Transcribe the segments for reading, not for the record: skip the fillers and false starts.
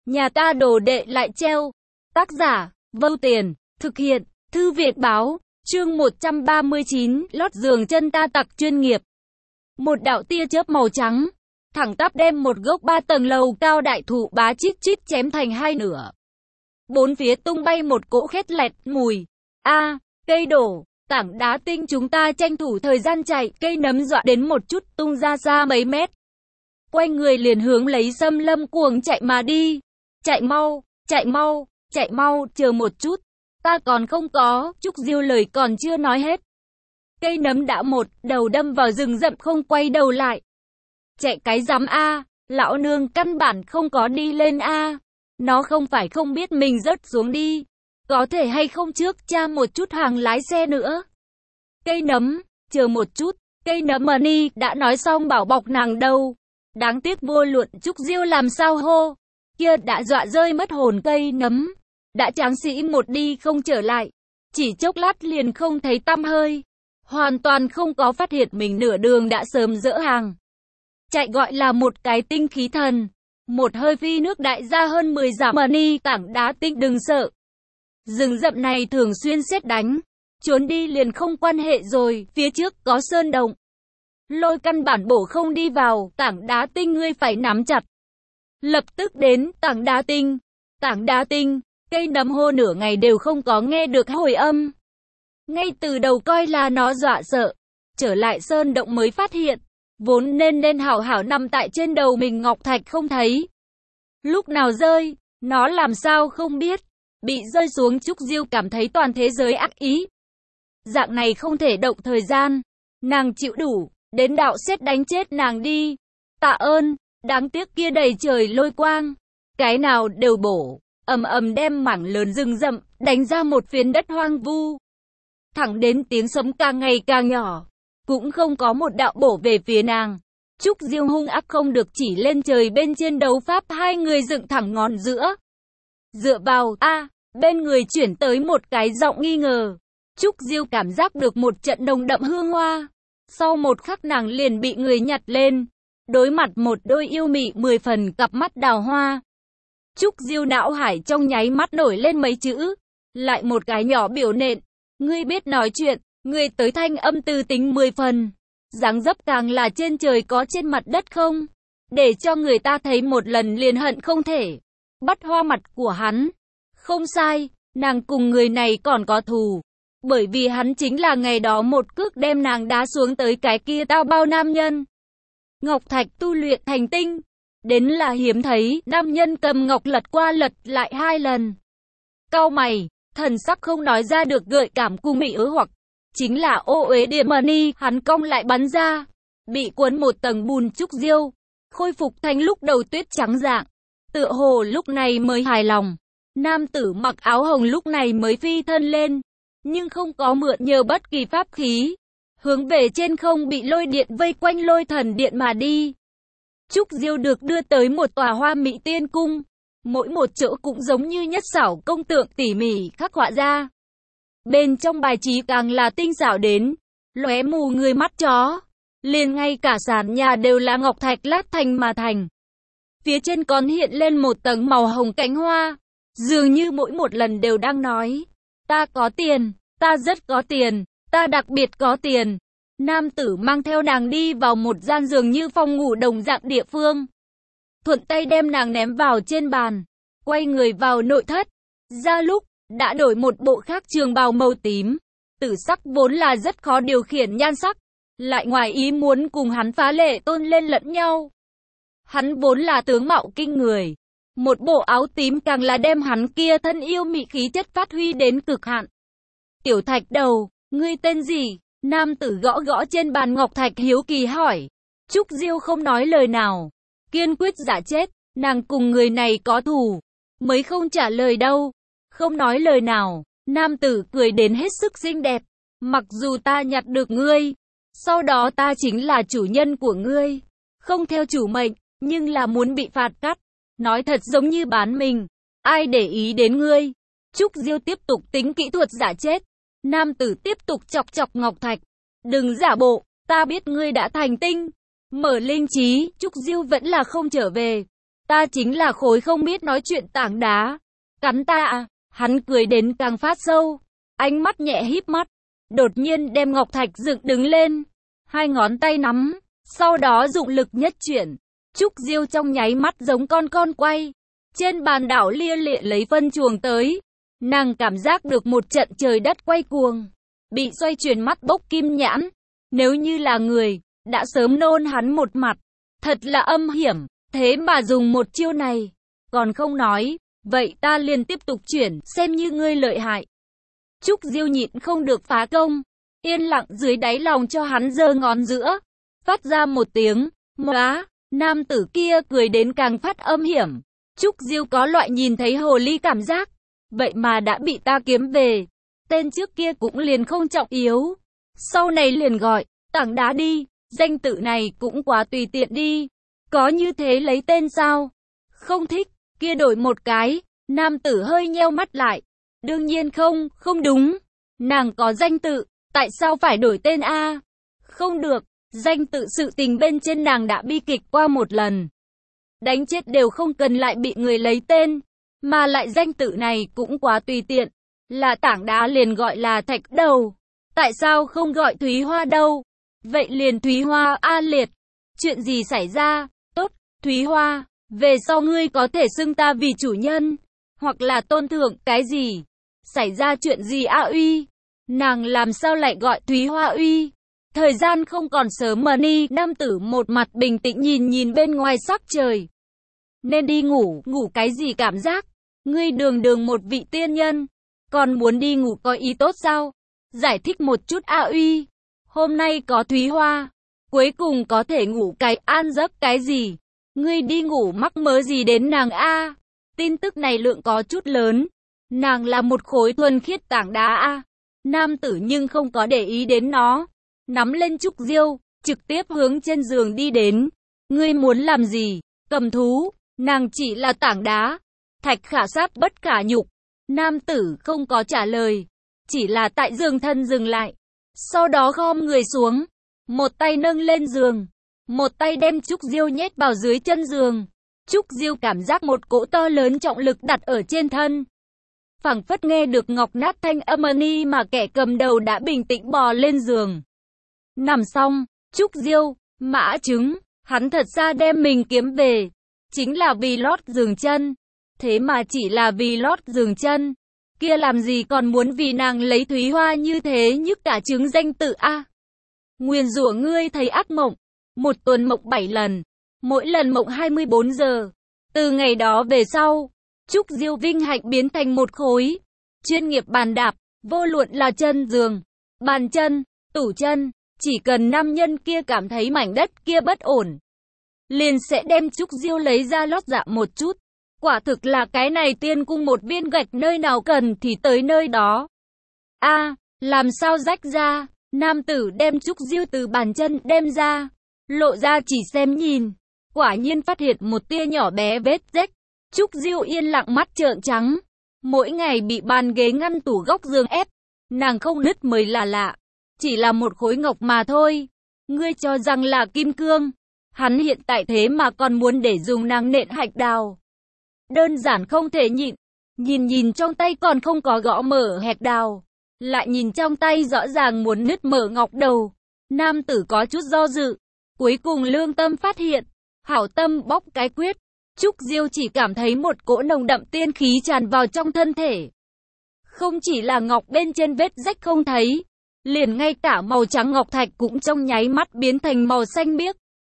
Nhà ta đồ đệ lại treo. Tác giả, Vâu Tiền, thực hiện, Thư viện báo, chương 139, lót giường chân ta tặc chuyên nghiệp. Một đạo tia chớp màu trắng, thẳng tắp đem một gốc 3 tầng lầu cao đại thụ bá chít chít chém thành hai nửa. Bốn phía tung bay một cỗ khét lẹt mùi. Cây đổ, tảng đá tinh, chúng ta tranh thủ thời gian chạy, cây nấm dọa đến một chút tung ra xa mấy mét. Quay người liền hướng lấy Xâm Lâm cuồng chạy mà đi. Chạy mau, chạy mau, chạy mau, chờ một chút. Ta còn không có, Trúc Diêu lời còn chưa nói hết. Cây nấm đã một đầu đâm vào rừng rậm không quay đầu lại. Chạy cái rắm a, lão nương căn bản không có đi lên a. Nó không phải không biết mình rớt xuống đi. Có thể hay không trước tra một chút hàng lái xe nữa. Cây nấm, chờ một chút, cây nấm Money đã nói xong bảo bọc nàng đâu. Đáng tiếc vô luận Trúc Diêu làm sao hô. Kia đã dọa rơi mất hồn cây nấm. Đã tráng sĩ một đi không trở lại. Chỉ chốc lát liền không thấy tăm hơi. Hoàn toàn không có phát hiện mình nửa đường đã sớm dỡ hàng. Chạy gọi là một cái tinh khí thần. Một hơi phi nước đại ra hơn 10 dặm. Money tảng đá tinh đừng sợ. Rừng rậm này thường xuyên sét đánh. Trốn đi liền không quan hệ rồi, phía trước có sơn động. Lôi căn bản bổ không đi vào, tảng đá tinh ngươi phải nắm chặt. Lập tức đến, tảng đá tinh. Tảng đá tinh, cây nấm hô nửa ngày đều không có nghe được hồi âm. Ngay từ đầu coi là nó dọa sợ. Trở lại sơn động mới phát hiện. Vốn nên hảo hảo nằm tại trên đầu mình ngọc thạch không thấy. Lúc nào rơi, nó làm sao không biết. Bị rơi xuống Trúc Diêu cảm thấy toàn thế giới ác ý. Dạng này không thể động thời gian. Nàng chịu đủ, đến đạo sét đánh chết nàng đi. Tạ ơn, đáng tiếc kia đầy trời lôi quang. Cái nào đều bổ, ầm ầm đem mảng lớn rừng rậm, đánh ra một phiến đất hoang vu. Thẳng đến tiếng sấm càng ngày càng nhỏ, cũng không có một đạo bổ về phía nàng. Trúc Diêu hung ác không được chỉ lên trời bên trên đấu pháp hai người dựng thẳng ngón giữa. Dựa vào, bên người chuyển tới một cái giọng nghi ngờ. Trúc Diêu cảm giác được một trận nồng đậm hương hoa. Sau một khắc nàng liền bị người nhặt lên. Đối mặt một đôi yêu mị 10 phần cặp mắt đào hoa. Trúc Diêu não hải trong nháy mắt nổi lên mấy chữ. Lại một cái nhỏ biểu nện. Ngươi biết nói chuyện, ngươi tới thanh âm tư tính 10 phần. Dáng dấp càng là trên trời có trên mặt đất không. Để cho người ta thấy một lần liền hận không thể. Bắt hoa mặt của hắn. Không sai, nàng cùng người này còn có thù. Bởi vì hắn chính là ngày đó một cước đem nàng đá xuống tới cái kia tao bao nam nhân. Ngọc thạch tu luyện thành tinh. Đến là hiếm thấy, nam nhân cầm ngọc lật qua lật lại 2 lần. Cau mày, thần sắc không nói ra được gợi cảm cùng mị ứ hoặc. Chính là ô uế địa Money, hắn cong lại bắn ra. Bị cuốn một tầng bùn Trúc Diêu. Khôi phục thành lúc đầu tuyết trắng dạng. Tựa hồ lúc này mới hài lòng. Nam tử mặc áo hồng lúc này mới phi thân lên. Nhưng không có mượn nhờ bất kỳ pháp khí. Hướng về trên không bị lôi điện vây quanh lôi thần điện mà đi. Trúc Diêu được đưa tới một tòa hoa mỹ tiên cung. Mỗi một chỗ cũng giống như nhất xảo công tượng tỉ mỉ khắc họa ra. Bên trong bài trí càng là tinh xảo đến. Lóe mù người mắt chó. Liền ngay cả sàn nhà đều là ngọc thạch lát thành mà thành. Phía trên còn hiện lên một tầng màu hồng cánh hoa. Dường như mỗi một lần đều đang nói. Ta có tiền, ta rất có tiền, ta đặc biệt có tiền. Nam tử mang theo nàng đi vào một gian giường như phòng ngủ đồng dạng địa phương. Thuận tay đem nàng ném vào trên bàn. Quay người vào nội thất. Ra lúc, đã đổi một bộ khác trường bào màu tím. Tử sắc vốn là rất khó điều khiển nhan sắc. Lại ngoài ý muốn cùng hắn phá lệ tôn lên lẫn nhau. Hắn vốn là tướng mạo kinh người. Một bộ áo tím càng là đem hắn kia thân yêu mị khí chất phát huy đến cực hạn. Tiểu thạch đầu, ngươi tên gì? Nam tử gõ gõ trên bàn ngọc thạch hiếu kỳ hỏi. Trúc Diêu không nói lời nào. Kiên quyết giả chết, nàng cùng người này có thù. Mới không trả lời đâu. Không nói lời nào, nam tử cười đến hết sức xinh đẹp. Mặc dù ta nhặt được ngươi, sau đó ta chính là chủ nhân của ngươi. Không theo chủ mệnh, nhưng là muốn bị phạt cắt. Nói thật giống như bán mình. Ai để ý đến ngươi? Trúc Diêu tiếp tục tính kỹ thuật giả chết. Nam tử tiếp tục chọc chọc ngọc thạch. Đừng giả bộ, ta biết ngươi đã thành tinh. Mở linh trí, Trúc Diêu vẫn là không trở về. Ta chính là khối không biết nói chuyện tảng đá. Cắn ta à? Hắn cười đến càng phát sâu. Ánh mắt nhẹ híp mắt. Đột nhiên đem ngọc thạch dựng đứng lên. Hai ngón tay nắm. Sau đó dụng lực nhất chuyển. Trúc Diêu trong nháy mắt giống con quay. Trên bàn đảo lia lịa lấy phân chuồng tới. Nàng cảm giác được một trận trời đất quay cuồng. Bị xoay chuyển mắt bốc kim nhãn. Nếu như là người, đã sớm nôn hắn một mặt. Thật là âm hiểm. Thế mà dùng một chiêu này. Còn không nói. Vậy ta liền tiếp tục chuyển, xem như ngươi lợi hại. Trúc Diêu nhịn không được phá công. Yên lặng dưới đáy lòng cho hắn giơ ngón giữa. Phát ra một tiếng. Móa. Nam tử kia cười đến càng phát âm hiểm. Trúc Diêu có loại nhìn thấy hồ ly cảm giác. Vậy mà đã bị ta kiếm về. Tên trước kia cũng liền không trọng yếu. Sau này liền gọi, tảng đá đi. Danh tự này cũng quá tùy tiện đi. Có như thế lấy tên sao? Không thích, kia đổi một cái. Nam tử hơi nheo mắt lại. Đương nhiên không đúng. Nàng có danh tự, tại sao phải đổi tên a? Không được, danh tự sự tình bên trên nàng đã bi kịch qua một lần. Đánh chết đều không cần lại bị người lấy tên. Mà lại danh tự này cũng quá tùy tiện. Là tảng đá liền gọi là thạch đầu. Tại sao không gọi Thúy Hoa đâu? Vậy liền Thúy Hoa A Liệt. Chuyện gì xảy ra? Tốt, Thúy Hoa. Về sau ngươi có thể xưng ta vì chủ nhân. Hoặc là tôn thượng cái gì? Xảy ra chuyện gì a uy? Nàng làm sao lại gọi Thúy Hoa uy? Thời gian không còn sớm mà ni. Nam tử một mặt bình tĩnh nhìn bên ngoài sắc trời. Nên đi ngủ cái gì cảm giác? Ngươi đường một vị tiên nhân. Còn muốn đi ngủ có ý tốt sao? Giải thích một chút a uy. Hôm nay có Thúy Hoa. Cuối cùng có thể ngủ cái an giấc cái gì? Ngươi đi ngủ mắc mớ gì đến nàng a? Tin tức này lượng có chút lớn. Nàng là một khối thuần khiết tảng đá a. Nam tử nhưng không có để ý đến nó. Nắm lên Trúc Diêu, trực tiếp hướng trên giường đi đến. Ngươi muốn làm gì? Cầm thú. Nàng chỉ là tảng đá. Thạch khả sát bất khả nhục. Nam tử không có trả lời. Chỉ là tại giường thân dừng lại. Sau đó khom người xuống. Một tay nâng lên giường. Một tay đem Trúc Diêu nhét vào dưới chân giường. Trúc Diêu cảm giác một cỗ to lớn trọng lực đặt ở trên thân. Phảng phất nghe được ngọc nát thanh âm ni mà kẻ cầm đầu đã bình tĩnh bò lên giường. Nằm xong, Trúc Diêu, mã trứng, hắn thật ra đem mình kiếm về. Chính là vì lót giường chân. Thế mà chỉ là vì lót giường chân. Kia làm gì còn muốn vì nàng lấy Thúy Hoa như thế nhức cả trứng danh tự a. Nguyền rủa ngươi thấy ác mộng. Một tuần mộng 7 lần. Mỗi lần mộng 24 giờ. Từ ngày đó về sau, Trúc Diêu vinh hạnh biến thành một khối. Chuyên nghiệp bàn đạp, vô luận là chân giường, bàn chân, tủ chân. Chỉ cần nam nhân kia cảm thấy mảnh đất kia bất ổn, liền sẽ đem Trúc Diêu lấy ra lót dạ một chút. Quả thực là cái này tiên cung một viên gạch nơi nào cần thì tới nơi đó. A, làm sao rách ra? Nam tử đem Trúc Diêu từ bàn chân đem ra. Lộ ra chỉ xem nhìn. Quả nhiên phát hiện một tia nhỏ bé vết rách. Trúc Diêu yên lặng mắt trợn trắng. Mỗi ngày bị bàn ghế ngăn tủ góc giường ép. Nàng không nứt mới là lạ. Chỉ là một khối ngọc mà thôi. Ngươi cho rằng là kim cương. Hắn hiện tại thế mà còn muốn để dùng nàng nện hạch đào. Đơn giản không thể nhịn. Nhìn trong tay còn không có gõ mở hạch đào. Lại nhìn trong tay rõ ràng muốn nứt mở ngọc đầu. Nam tử có chút do dự. Cuối cùng lương tâm phát hiện. Hảo tâm bóc cái quyết. Trúc Diêu chỉ cảm thấy một cỗ nồng đậm tiên khí tràn vào trong thân thể. Không chỉ là ngọc bên trên vết rách không thấy. Liền ngay cả màu trắng ngọc thạch cũng trong nháy mắt biến thành màu xanh biếc.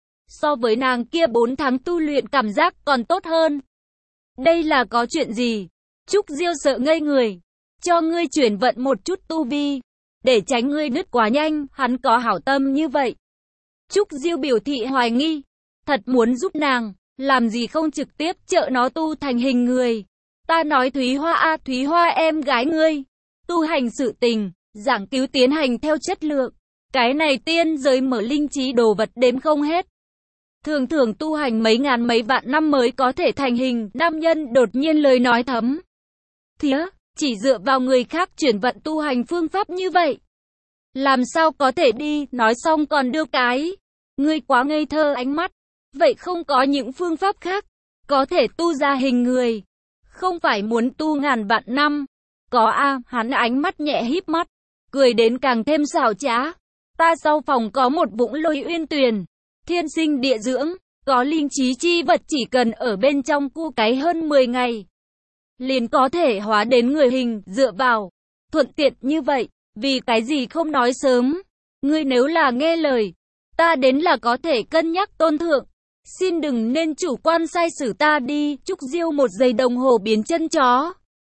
So với nàng kia 4 tháng tu luyện cảm giác còn tốt hơn. Đây là có chuyện gì? Trúc Diêu sợ ngây người. Cho ngươi chuyển vận một chút tu vi. Để tránh ngươi nứt quá nhanh, hắn có hảo tâm như vậy. Trúc Diêu biểu thị hoài nghi. Thật muốn giúp nàng, làm gì không trực tiếp trợ nó tu thành hình người. Ta nói Thúy Hoa a, Thúy Hoa em gái ngươi. Tu hành sự tình, giảng cứu tiến hành theo chất lượng. Cái này tiên giới mở linh trí đồ vật đếm không hết. Thường thường tu hành mấy ngàn mấy vạn năm mới có thể thành hình. Nam nhân đột nhiên lời nói thấm. Thía, chỉ dựa vào người khác chuyển vận tu hành phương pháp như vậy. Làm sao có thể đi, nói xong còn đưa cái. Ngươi quá ngây thơ ánh mắt. Vậy không có những phương pháp khác. có thể tu ra hình người, không phải muốn tu ngàn vạn năm. Có a, hắn ánh mắt nhẹ híp mắt, cười đến càng thêm xảo trá. Ta sau phòng có một vũng lôi uyên tuyền, thiên sinh địa dưỡng, có linh trí chi vật, chỉ cần ở bên trong cu cái hơn 10 ngày, liền có thể hóa đến người hình, dựa vào. Thuận tiện như vậy, vì cái gì không nói sớm? Ngươi nếu là nghe lời, ta đến là có thể cân nhắc tôn thượng. Xin đừng nên chủ quan sai xử ta đi. Trúc Diêu 1 giây đồng hồ biến chân chó.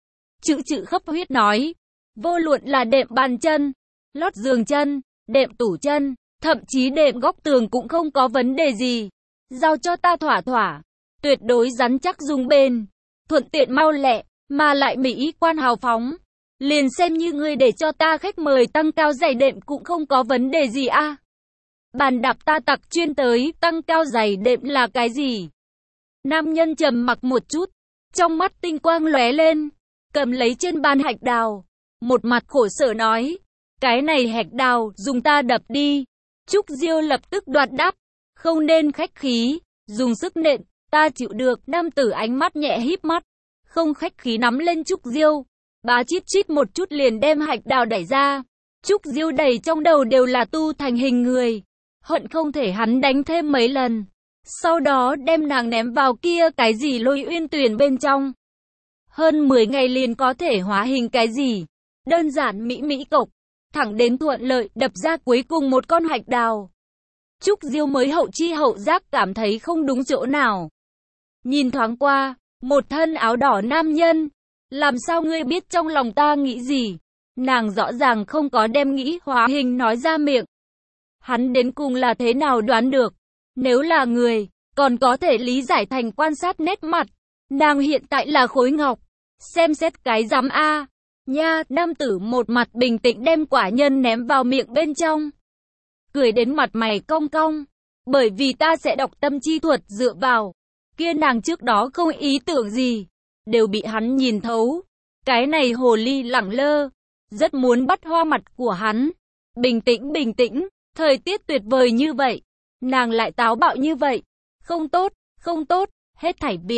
Chữ khấp huyết nói, vô luận là đệm bàn chân, lót giường chân, đệm tủ chân, thậm chí đệm góc tường cũng không có vấn đề gì. Giao cho ta thỏa thỏa, tuyệt đối rắn chắc dùng bền, thuận tiện mau lẹ, mà lại mỹ quan hào phóng. Liền xem như ngươi để cho ta khách mời tăng cao giày đệm cũng không có vấn đề gì a. Bàn đạp ta tặc chuyên tới, tăng cao giày đệm là cái gì? Nam nhân trầm mặc một chút, trong mắt tinh quang lóe lên, cầm lấy trên bàn hạch đào, một mặt khổ sở nói, cái này hạch đào dùng ta đập đi. Trúc Diêu lập tức đoạt đáp, không nên khách khí, dùng sức nện, ta chịu được. Nam tử ánh mắt nhẹ híp mắt, không khách khí nắm lên Trúc Diêu, bá chít chít một chút liền đem hạch đào đẩy ra. Trúc Diêu đầy trong đầu đều là tu thành hình người, hận không thể hắn đánh thêm mấy lần, sau đó đem nàng ném vào kia cái gì lôi uyên tuyền bên trong. Hơn 10 ngày liền có thể hóa hình cái gì? Đơn giản mỹ mỹ cộc, thẳng đến thuận lợi đập ra cuối cùng một con hạch đào. Trúc Diêu mới hậu chi hậu giác cảm thấy không đúng chỗ nào. Nhìn thoáng qua, một thân áo đỏ nam nhân, làm sao ngươi biết trong lòng ta nghĩ gì? Nàng rõ ràng không có đem nghĩ hóa hình nói ra miệng. Hắn đến cùng là thế nào đoán được? Nếu là người, còn có thể lý giải thành quan sát nét mặt. Nàng hiện tại là khối ngọc. Xem xét cái rắm a. Nha, nam tử một mặt bình tĩnh đem quả nhân ném vào miệng bên trong. Cười đến mặt mày cong cong. Bởi vì ta sẽ đọc tâm chi thuật dựa vào. Kia nàng trước đó không ý tưởng gì, đều bị hắn nhìn thấu. Cái này hồ ly lẳng lơ, rất muốn bắt hoa mặt của hắn. Bình tĩnh, thời tiết tuyệt vời như vậy, nàng lại táo bạo như vậy. Không tốt, hết thảy vì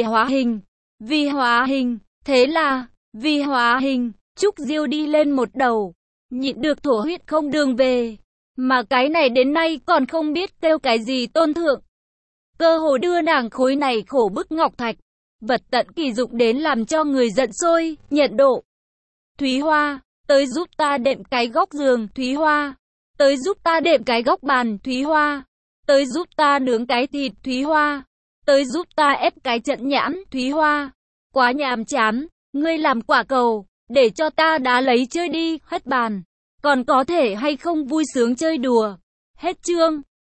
hóa hình, thế là, vì hóa hình, Trúc Diêu đi lên một đầu, nhịn được thổ huyết không đường về. Mà cái này đến nay còn không biết kêu cái gì tôn thượng. Cơ hồ đưa nàng khối này khổ bức ngọc thạch, vật tận kỳ dụng đến làm cho người giận sôi, nhận độ. Thúy Hoa, tới giúp ta đệm cái góc giường. Thúy Hoa, tới giúp ta đệm cái góc bàn. Thúy Hoa, tới giúp ta nướng cái thịt. Thúy Hoa, tới giúp ta ép cái trận nhãn. Thúy Hoa, quá nhàm chán, ngươi làm quả cầu, để cho ta đá lấy chơi đi. Hết bàn, còn có thể hay không vui sướng chơi đùa. Hết chương.